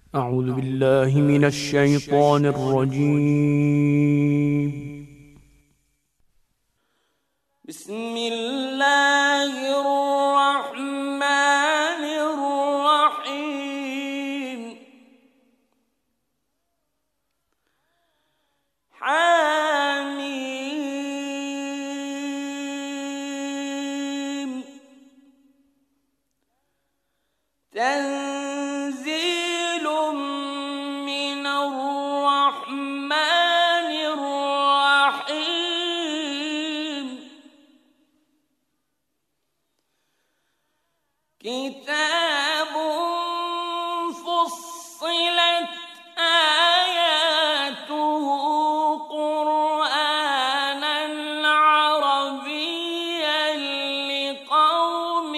أعوذ بالله من الشيطان الرجيم. بسم الله الرحمن الرحيم. حميم. تنزيل من الرحمن الرحيم. كتاب فصلت آياته قرآنًا عربيًّا لقوم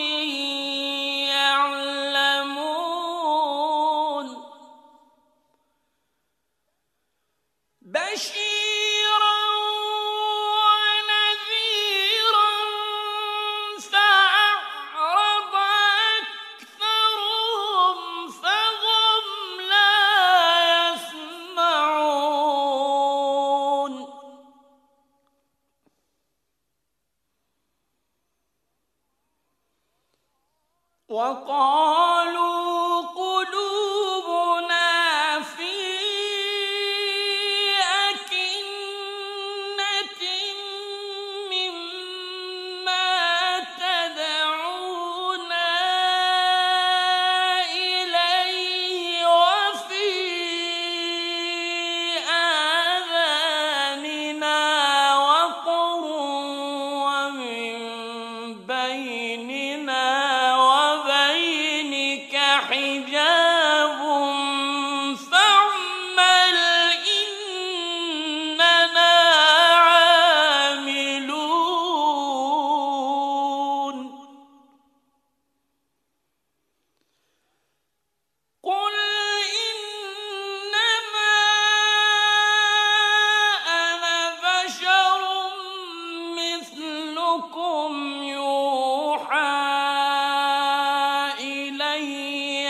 يعلمون. بشيرًا ونذيرًا فأعرض أكثرهم فهم لا يسمعون. وقالوا قلوبنا في أكنة مما تدعونا إليه وفي آذاننا وقر ومن بيننا وبينك حجاب فاعمل إننا عاملون. قل إنما أنا بشر مثلكم يوحى إلي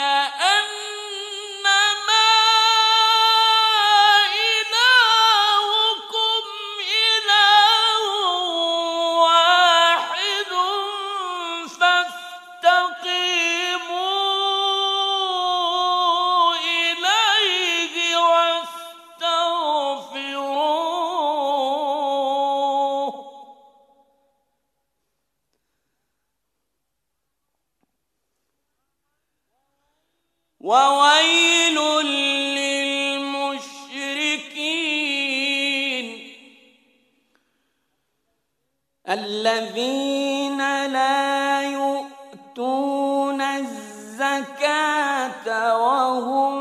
أنما إلهكم إله واحد فاستقيموا إليه واستغفروه. وويل للمشركين الذين لا يؤتون الزكاة وهم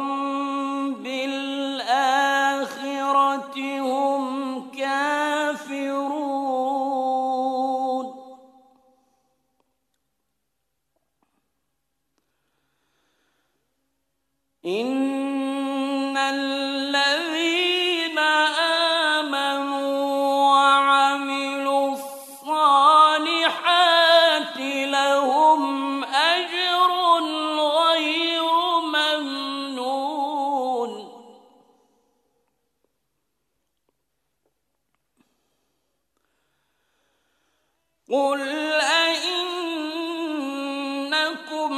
بالآخرة هم كافرون. إن الذين آمنوا وعملوا الصالحات لهم أجر غير ممنون. قل أئنكم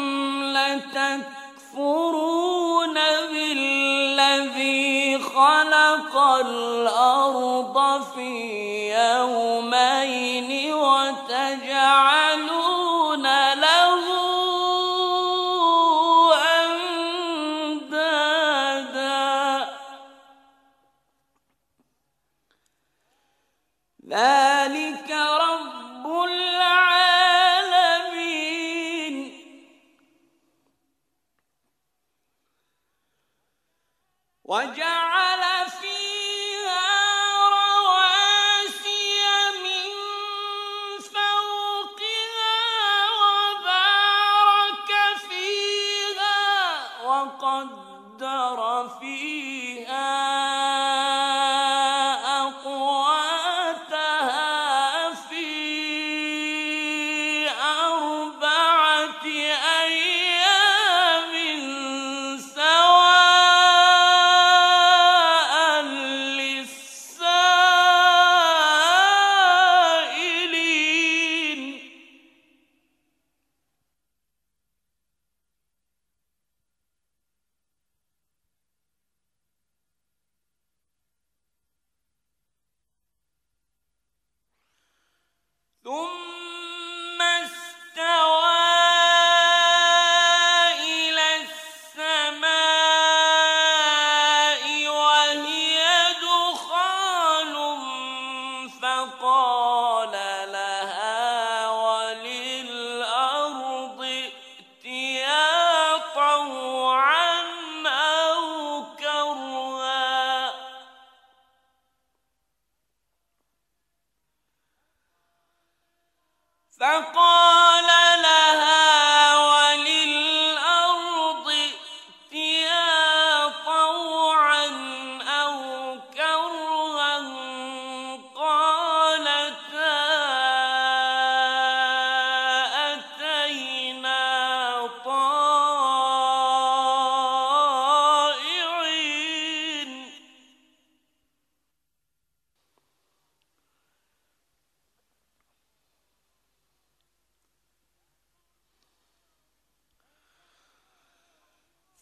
لتكفرون بالذي خلق الأرض في يومين وتجعلون له أندادا ذلك رب العالمين. وجعل فيها رواسي من فوقها وبارك فيها وقدر فيها أقواتها في أربعة أيام سواء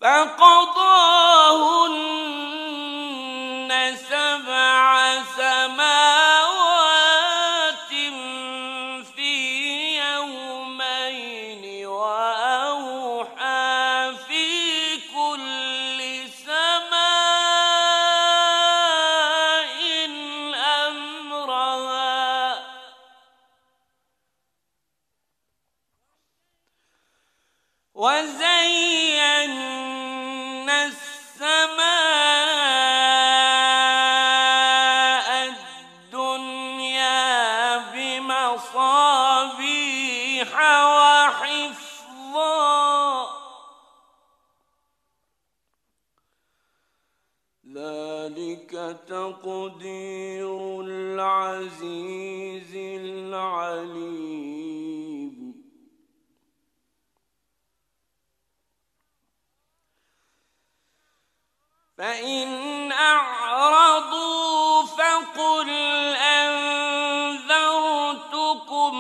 فقضاهن 7 سماوات في يومين وأوحى في كل سماء أمرها وزينا السماء الدنيا بمصابيح وحفظا ذلك تقدير العزيز العليم فإن أعرضوا فقل أنذرتكم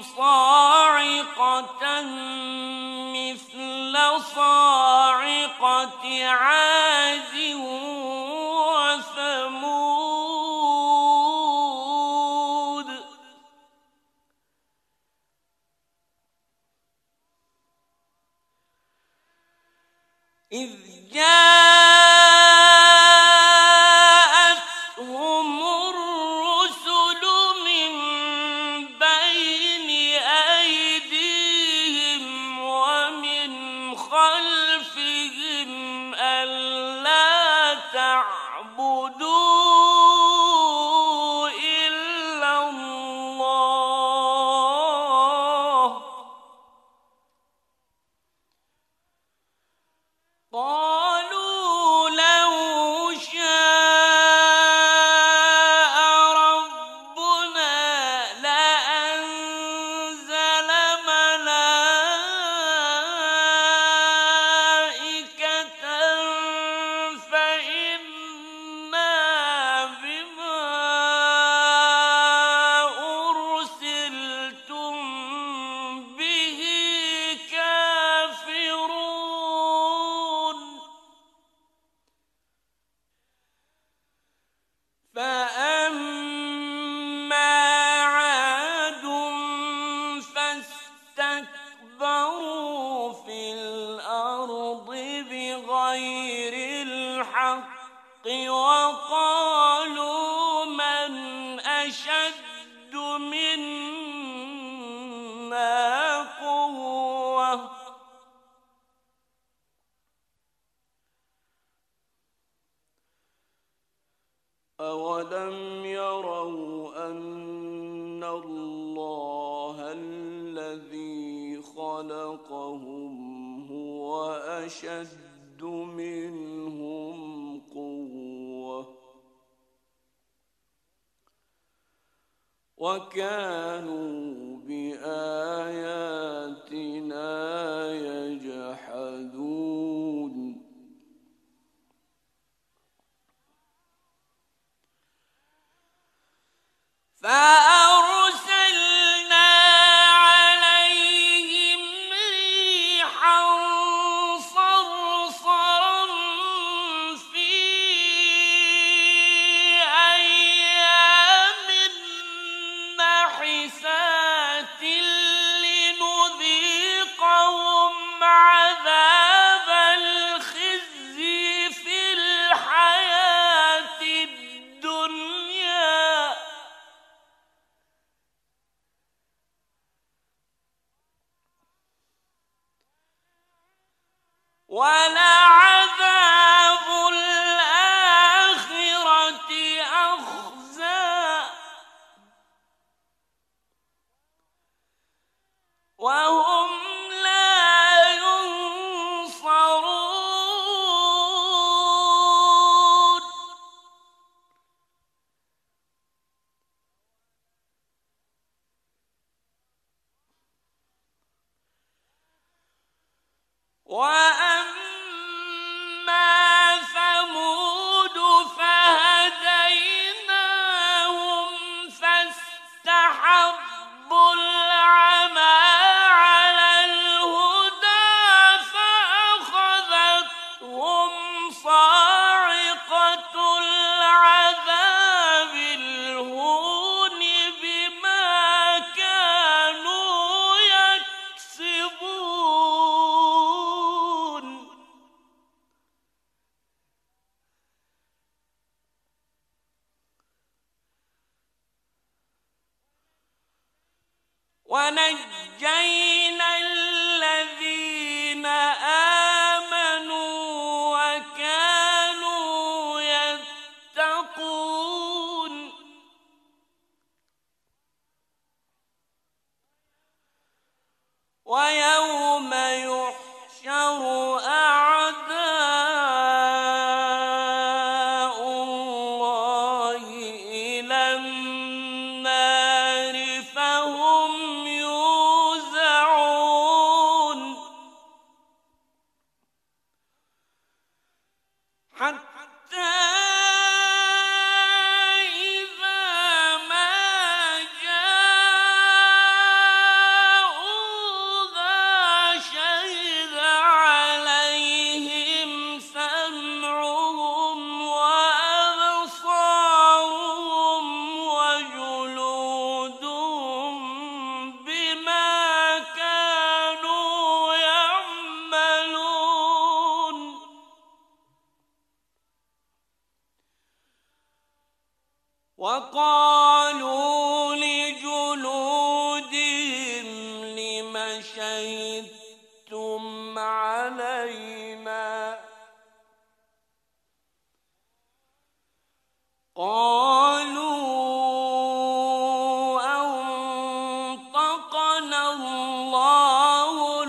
صاعقة مثل صاعقة عاد وثمود إذ جاءتهم الرسل من بين أيديهم ومن خلفهم ألا تعبدوا إلا الله قالوا لو شاء ربنا لأنزل ملائكة فإنا بما أرسلتم به كافرون فأما عاد فاستكبروا في الأرض بغير الحق وقالوا من أشد منا قوة أولم يروا أن الله الذي خلقهم هو أشد منهم قوة وكانوا بآياتنا يجحدون فأرسلنا عليهم ريحا صرصرا في أيام نحسات لنذيقهم عذاب الخزي في الحياة الدنيا صاعقة العذاب الهون بما كانوا يكسبون ونجينا الذين آمنوا وكانوا يتقون ويوم يحشر أعداء الله إلى النار فهم يوزعون حتى إذا ما جاءوها شهد عليهم سمعهم وأبصارهم وجلودهم بما كانوا يعملون وقالوا لجلودهم لم شهدتم علينا قالوا أنطقنا الله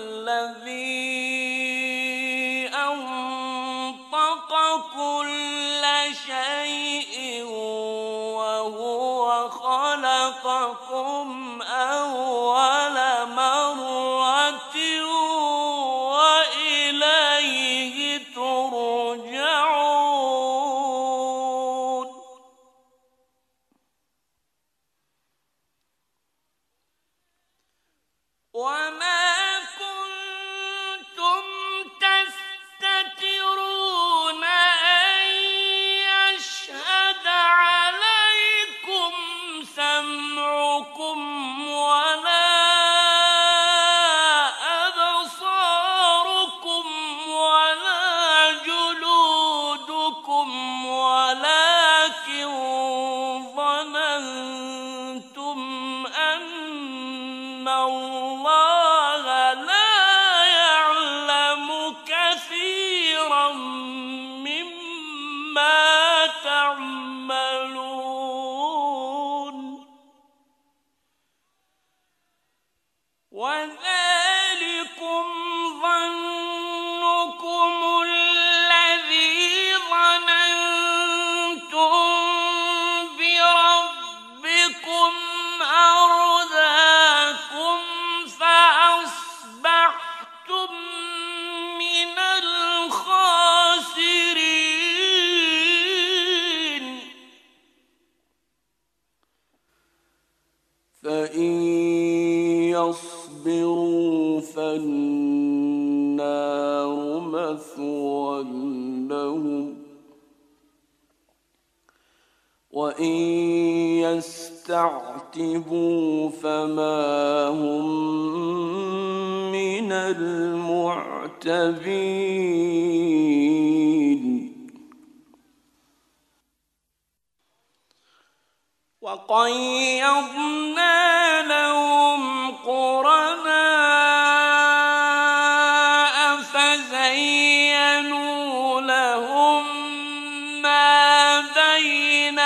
الذي أنطق كل شيء وهو خلقكم أول مرة وإليه ترجعون وما كنتم تستترون أن يشهد عليكم سمعكم ولا أبصاركم ولا جلودكم ولكن ظننتم أن الله لا يعلم كثيرا مما تعملون وذلكم ظنكم الذي ظننتم بربكم أرداكم فأصبحتم من الخاسرين فإن يصبروا فالنار مثوى لهم وإن يستعتبوا فما هم من المعتبين وقيضنا لهم قرناء فزينوا لهم ما بين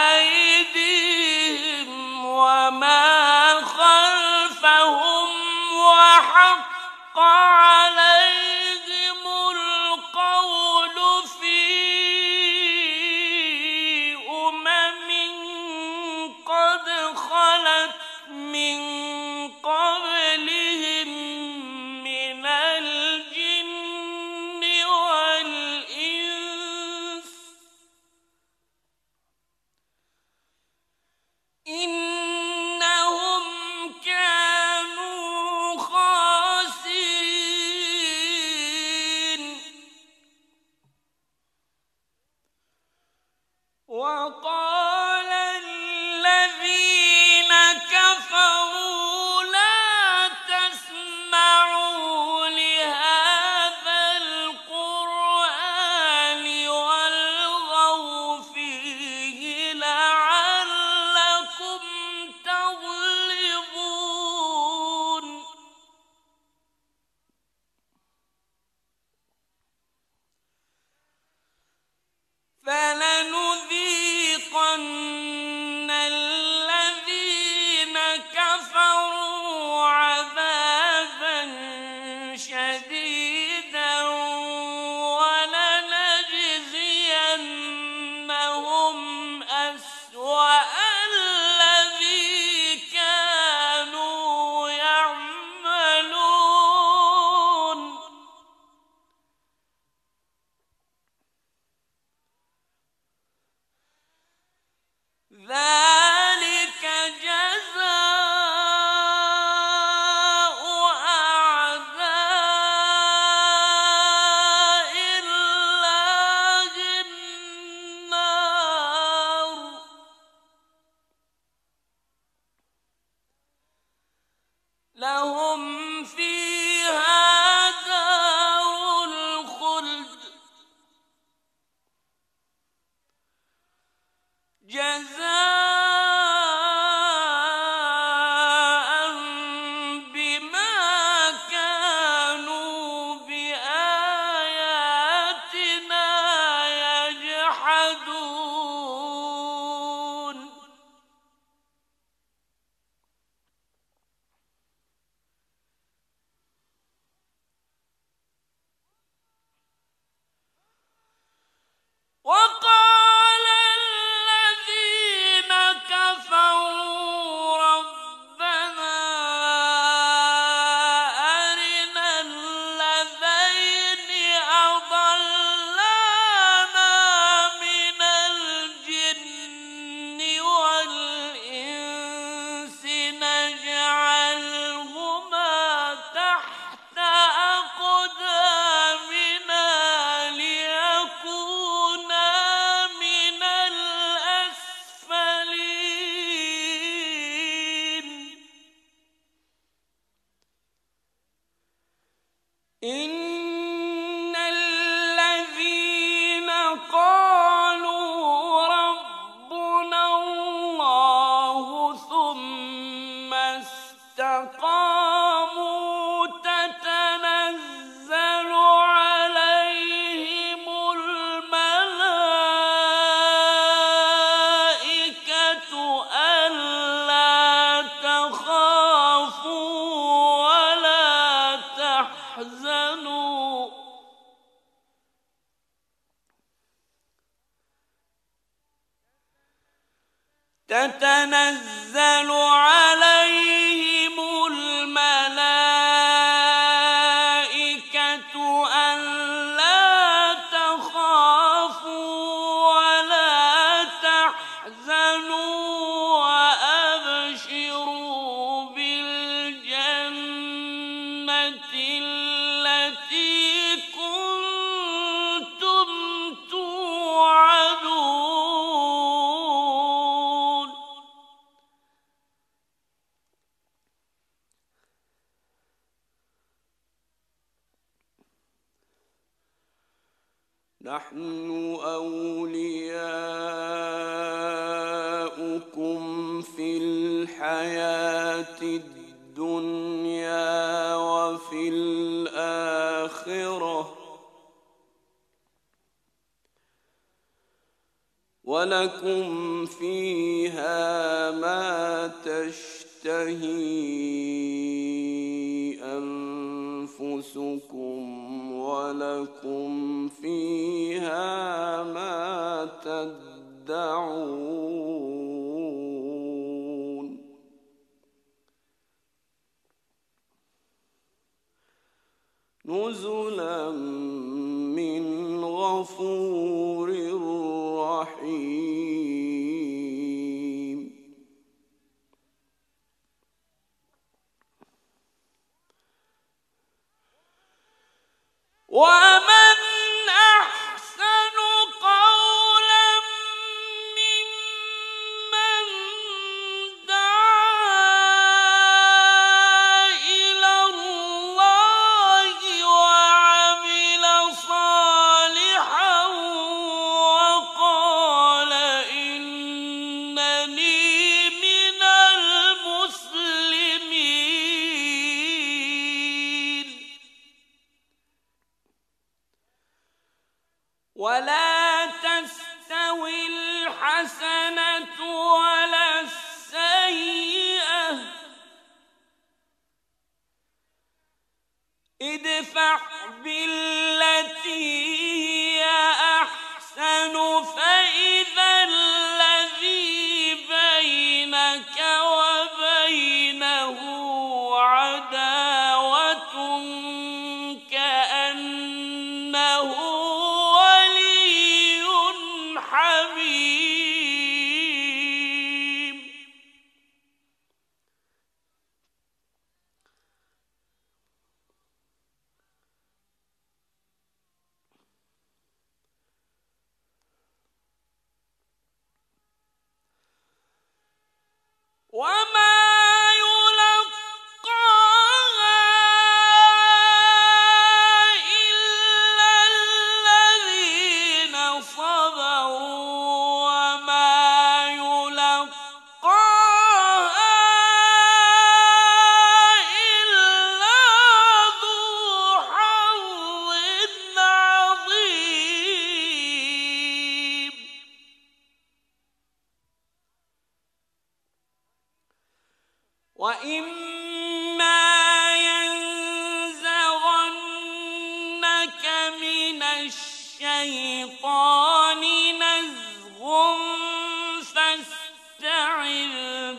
أيديهم وما خلفهم وحق عليهم القول في أمم قد خلت وقال الذين كفروا لا تسمعوا لهذا القرآن والغوا فيه لعلكم تغلبون فلنذيقن الذين كفروا عذابا شديدا ولنجزينهم أسوأ الذي كانوا يعملون ذلك جزاء أعداء الله النار لهم فيها دار الخلد جزاء بما كانوا بآياتنا يجحدون وقال الذين كفروا ربنا أرنا الذين أضلانا من الجن والإنس نجعلهما تحت أقدامنا ليكونا من الأسفلين إن الذين قالوا ربنا الله ثم استقاموا تتنزل عليهم الملائكة ألا تخافوا ولا تحزنوا تتنزل عليهم الملائكة ألا تخافوا ولا تحزنوا وأبشروا بالجنة التي كنتم توعدون نحن أولياؤكم في الحياة الدنيا وفي الآخرة ولكم فيها ما تشتهي أنفسكم ولكم فيها ما تدعون نزلا من غفور رحيم ومن أحسن قولا لا تستوي الحسنة ولا السيئة ادفع بالتي هي أحسن فإذا الذي بينك وبينه عداوة كأنه ولي حميم وما يلقاها إلا الذين صبروا وما يلقاها إلا ذو حظ عظيم وإما ينزغنك من الشيطان نزغ فاستعذ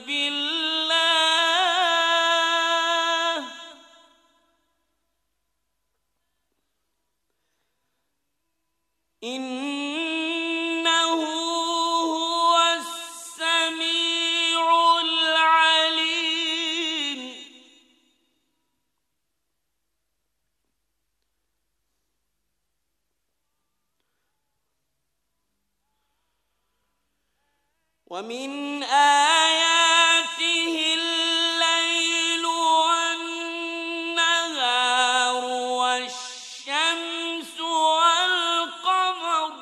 بالله إنه هو السميع العليم ومن آياته الليل والنهار والشمس والقمر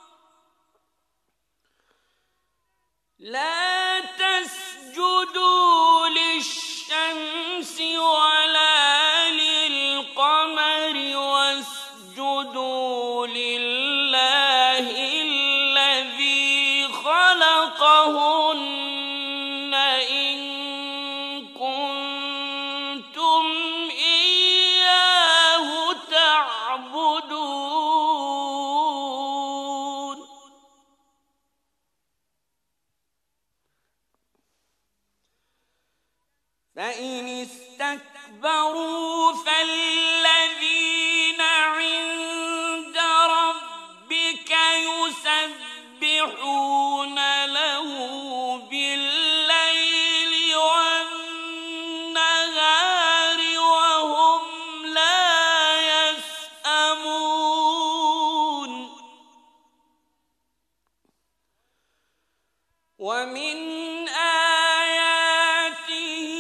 لا تسجدوا للشمس ولا للقمر واسجدوا لله الذي خلقهن إن كنتم إياه تعبدون فإن استكبروا فالذين عند ربك يسبحون له بالليل والنهار وهم لا يسأمون ومن آياته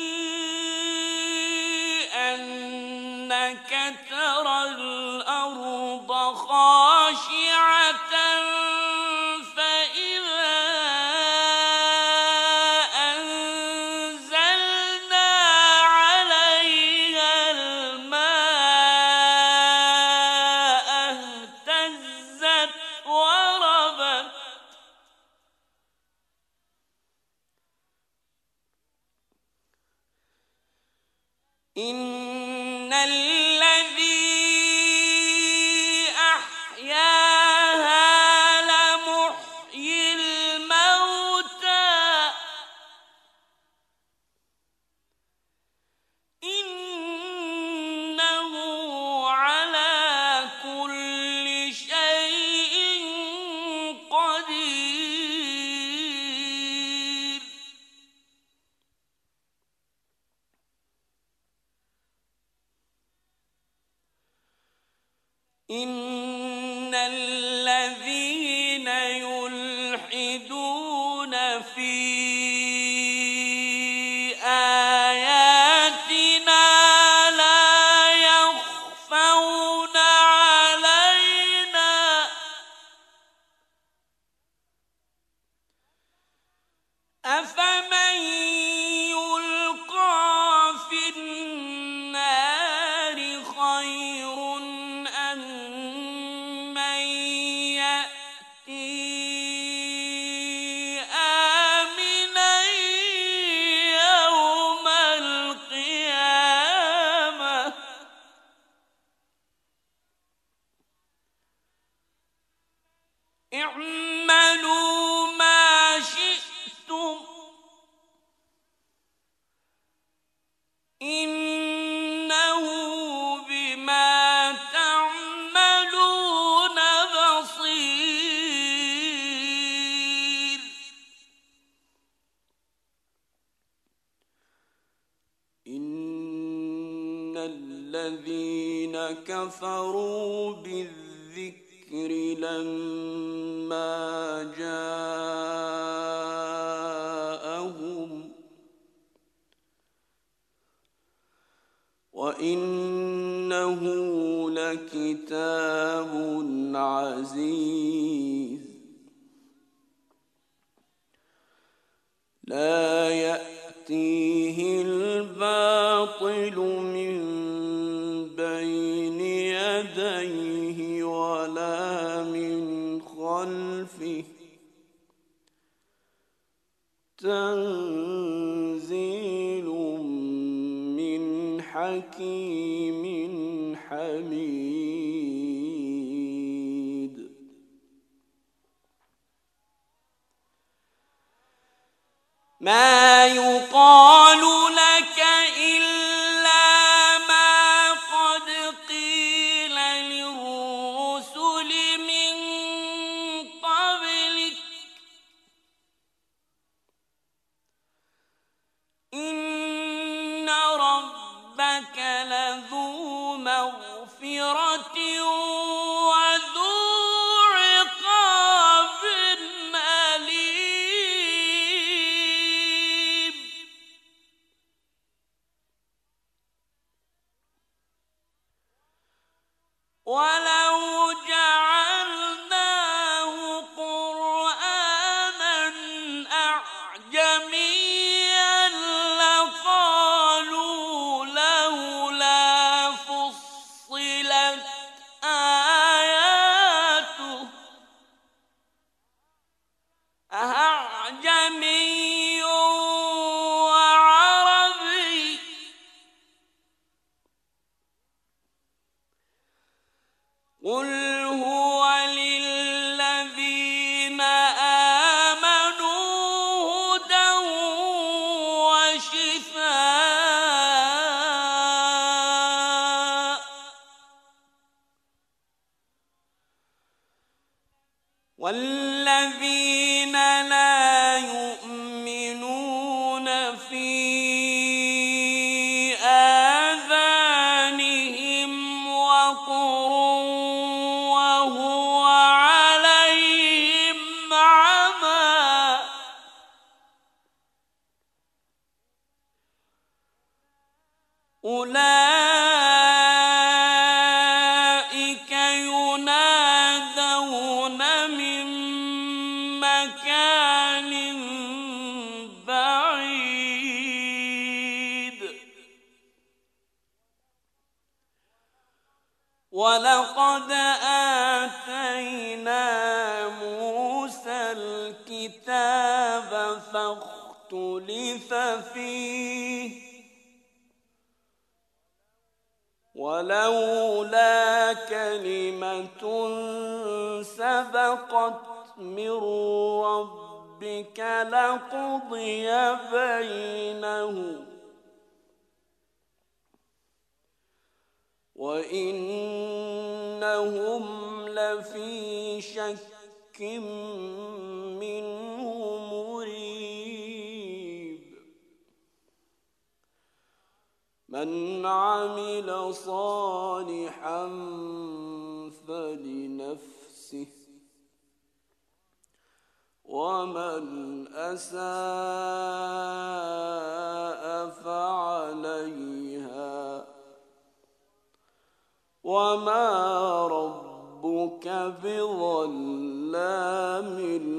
أنك ترى الأرض خاشعة فإذا أنزلنا عليها الماء اهتزت وربت إن الذي أحياها لمحيي الموتى إنه على كل شيء قدير إن الذين يلحدون في آياتنا لا يخفون علينا أفمن يلقى في النار خير أم من يأتي اعملوا ما شئتم إنه بما تعملون بصير إن الذين كفروا بالذكر لما جاءهم وإنه لكتاب عزيز لا يأتيه الباطل من بين يديه ولا من خلفه تنزيل من حكيم حميد ما يقال لك إلا ما قد قيل للرسل من قبلك إن ربك لذو مغفرة وذو عقاب أليم ولو جعلناه قرآنا أعجميا لقالوا لولا فصلت آياته أعجمي وعربي قل هو للذين آمنوا هدى وشفاء والذين لا يؤمنون في آذانهم وقر وهو عليهم عمى أولئك ينادون من مكان بعيد ولقد آتينا موسى الكتاب فاختلف فيه ولولا كلمة سبقت من ربك لقضي بينهم وإنهم لفي شك منه مريب من عمل صالحا فلنفسه ومن أساء فعليها وما ربك بظلام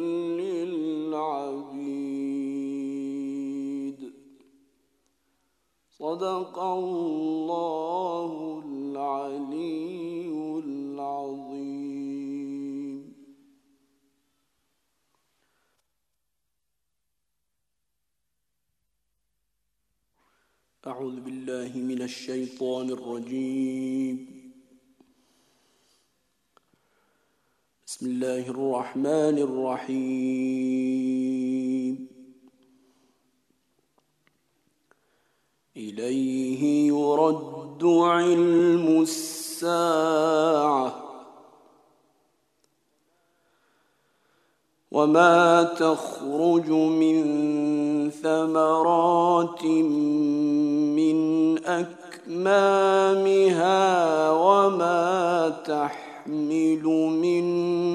للعبيد صدق الله العلي العظيم. أعوذ بالله من الشيطان الرجيم. بسم بسم الله الرحمن الرحيم إليه يرد علم الساعة وما تخرج من ثمرات من أكمامها وما تحمل من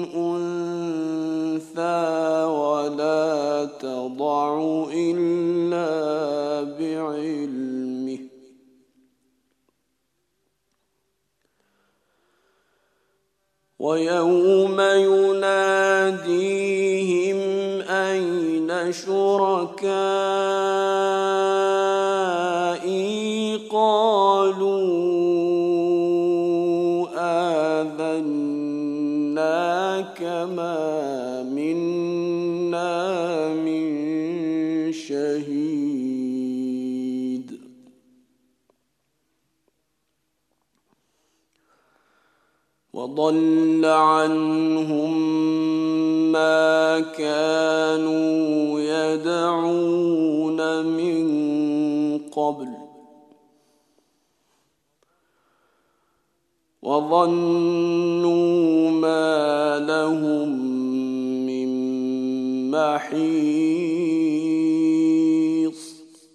أنثى ولا تضع إلا بعلمه ويوم يناديهم أين شركائي قالوا آذناك ما منا من شهيد وضل عنهم ما كانوا يدعون من قبل وظنوا ما لهم من محيص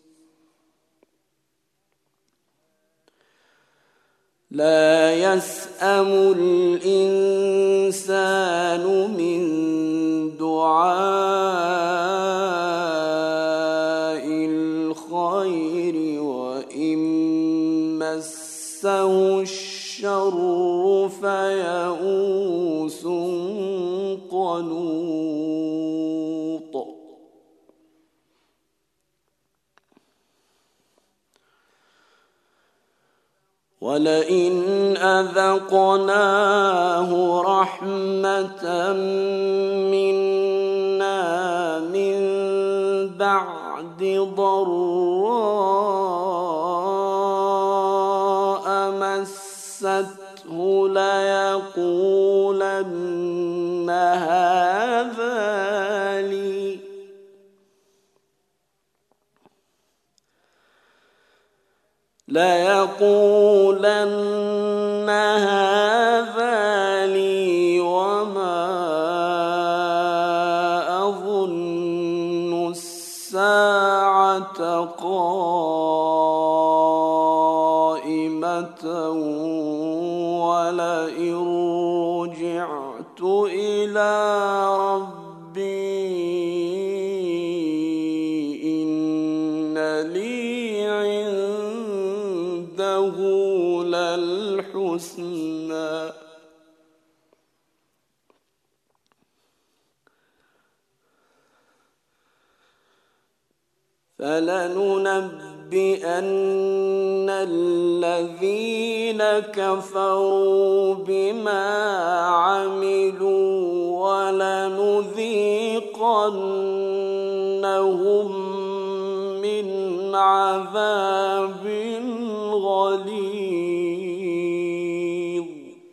لا يسأم الإنسان من دعاء الخير وإن مسه الشر فيئوس قنوط ولئن أذقناه رحمة منا من بعد ضراء مسته ليقولن هذا لي وما أظن الساعة قائمة ولئن رجعت إلى ربي إن لي عنده للحسنى فلننبئن الذين كفروا بما عملوا ولنذيقنهم من عذاب غليظ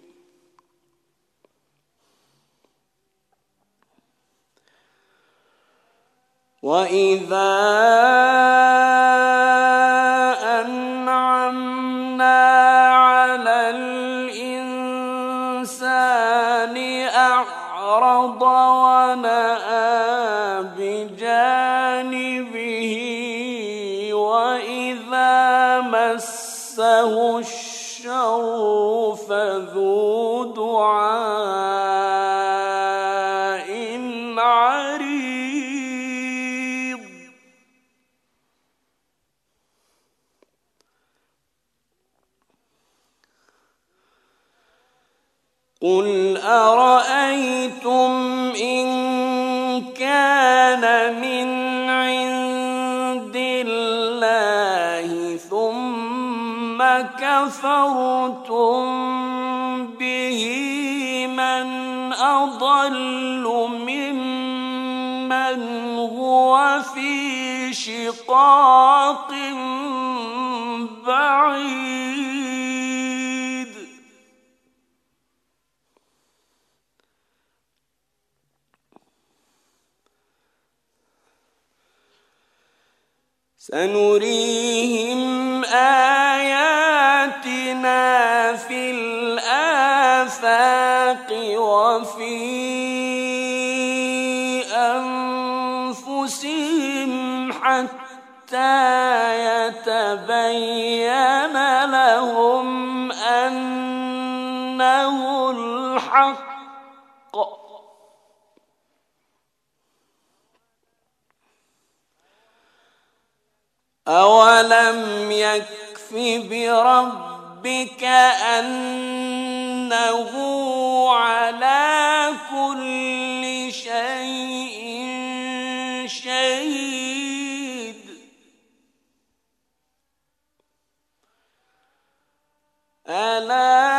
وإذا أنعمنا على الإنسان أعرض ونأى بجانبه وإذا مسه الشر فذو دعاء عريض قل أرأيتم إن كان من عند الله ثم كفرتم به من أضل ممن هو في شقاق بعيد سنريهم آياتنا في الآفاق وفي أنفسهم حتى يتبين لهم أنه الحق. أولم يكف بربك أنه على كل شيء شهيد. ألا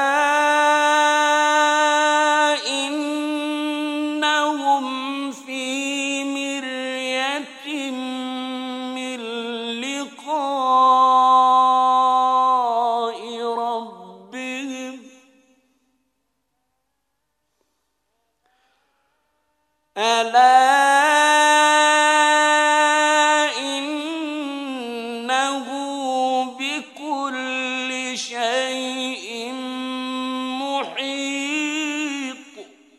إنهم في مرية من لقاء ربهم. ألا إنه بكل شيء محيط.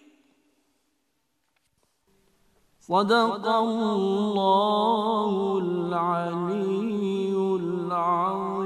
صدق الله العلي العظيم.